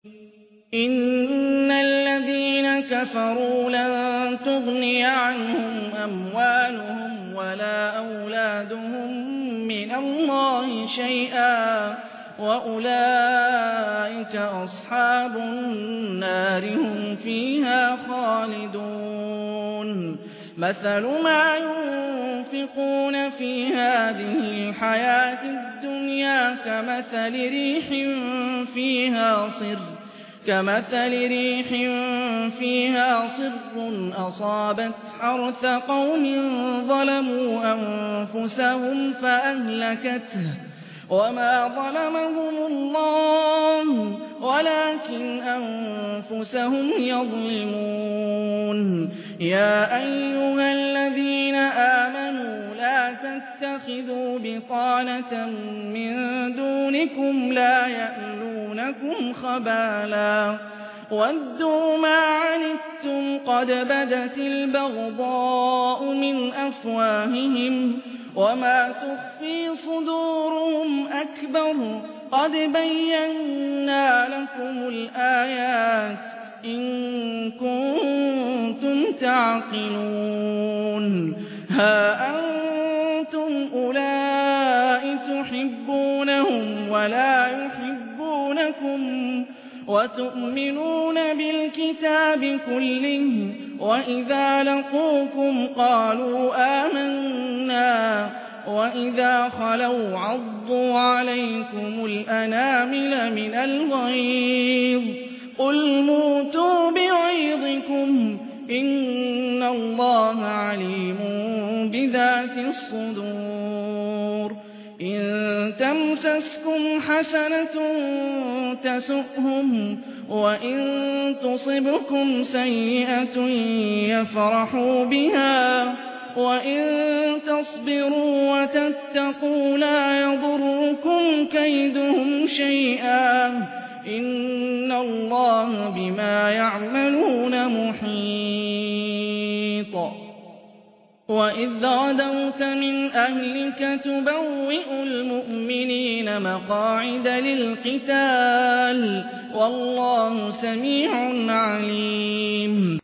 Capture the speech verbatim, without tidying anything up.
إِنَّ الَّذِينَ كَفَرُوا لَن تُغْنِيَ عَنْهُمْ أَمْوَالُهُمْ وَلَا أَوْلَادُهُم مِّنَ اللَّهِ شَيْئًا ۖ وَأُولَٰئِكَ أَصْحَابُ النَّارِ ۖ هُمْ فِيهَا خَالِدُونَ مَثَلُ مَا يُنفِقُونَ فِي هَٰذِهِ الْحَيَاةِ الدُّنْيَا كَمَثَلِ رِيحٍ فِيهَا صِرٌّ كمثل ريح فيها صر أصابت حرث قوم ظلموا أنفسهم فأهلكته وما ظلمهم الله ولكن أنفسهم يظلمون يا أيها الذين آمنوا لا تتخذوا بطانة من دونكم لا يألونكم خبالا ودوا ما عنتم قد بدت البغضاء من أفواههم وما تخفي صدورهم أكبر قد بينا لكم الآيات إن كنتم تعقلون ها أنتم أولئك تحبونهم ولا يحبونكم وتؤمنون بالكتاب كله وإذا لقوكم قالوا آمنا وإذا خلوا عضوا عليكم الأنامل من الغيظ قل موتوا بغيظكم إن الله عليم بذات الصدور إن تمسسكم حسنة تسؤهم وإن تصبكم سيئة يفرحوا بها وإن تصبروا وتتقوا لا يضركم كيدهم شيئا إن الله بما يعملون محيط وإذ غدوت من أهلك تبوئ المؤمنين مقاعد للقتال والله سميع عليم